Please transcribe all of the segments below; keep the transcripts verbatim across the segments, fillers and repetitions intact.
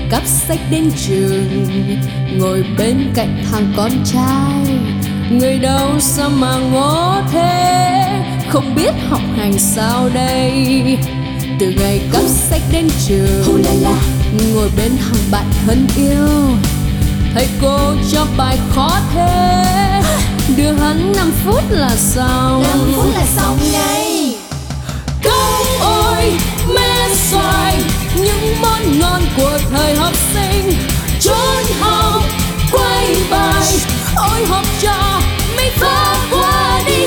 cắp sách đến trường, ngồi bên cạnh thằng con trai. Người đâu sao mà ngó thế, không biết học hành sao đây. Từ ngày cắp sách đến trường, ngồi bên thằng bạn thân yêu. Thầy cô cho bài khó thế, đưa hắn năm phút là xong. Năm phút là xong ngay. Công ơi mê xoài, những món ngon của thời học sinh. Trốn học quay bài, ôi học trò mi phá qua đi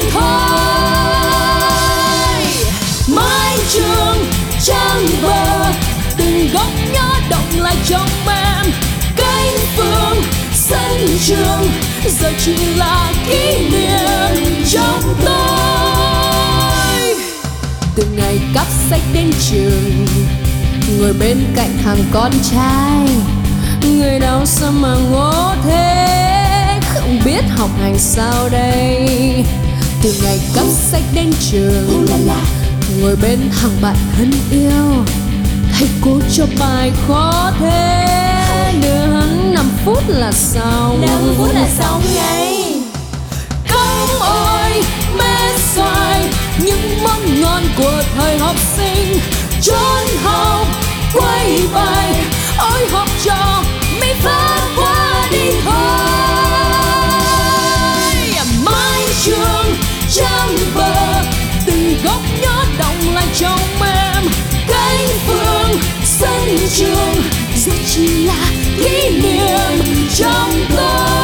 thôi. Mái trường trang vờ, từng góc nhỏ động lại trong em. Cánh phương sân trường giờ chỉ là kỷ niệm trong tôi. Từ ngày cắp sách đến trường, ngồi bên cạnh thằng con trai. Người đâu sao mà ngố thế, không biết học hành sao đây. Từ ngày cắp sách đến trường, ngồi bên thằng bạn thân yêu. Thầy cô cho bài khó thế, đưa hắn năm phút là xong. Năm phút là xong ngay. Công ơi mê xoài, những món ngon của thời học sinh. Trốn học quay bài, ôi học trò mi phá qua đi thôi. Mái trường trang vờ, từng góc nhỏ động lại trong em. Cánh phương sân trường giờ chỉ là kỷ niệm trong tôi.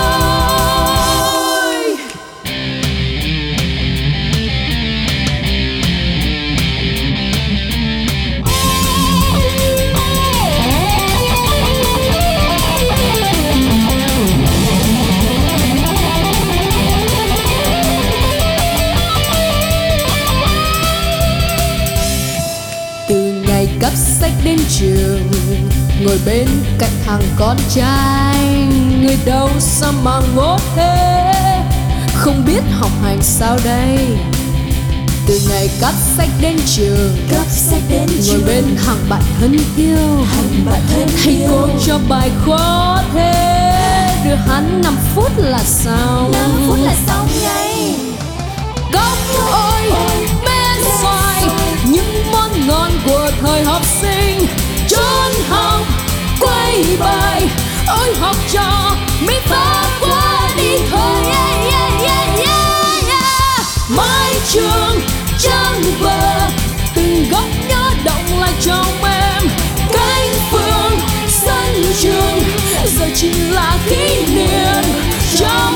Cắp sách đến trường, ngồi bên cạnh thằng con trai. Người đâu sao mà ngố thế, không biết học hành sao đây. Từ ngày cắp sách đến trường, Cắp sách đến ngồi trường, bên thằng bạn thân yêu. thằng bạn thân Thầy yêu. cô cho bài khó thế, đưa hắn năm phút là xong. Năm phút là xong ngay. Công ơi mê xoài, những món ngon của thời học sinh. Trốn học quay bài, ôi học trò mi phá qua đi thôi. Yeah, yeah, yeah, yeah, yeah. Mái trường trang vờ, từng góc nhỏ động lại trong em. Cánh phương sân trường giờ chỉ là kỷ niệm trong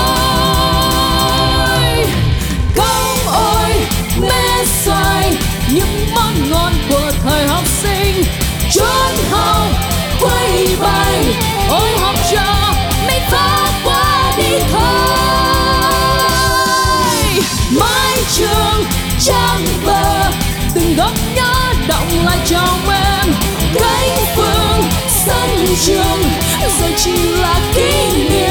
tôi. Công ơi mê xoài, những món ngon của thời học sinh. Trốn học quay bài, ôi học trò mi phá qua đi thôi. Mái trường trang vờ, từng góc nhỏ động lại trong em. Cánh phương sân trường giờ chỉ là kỷ niệm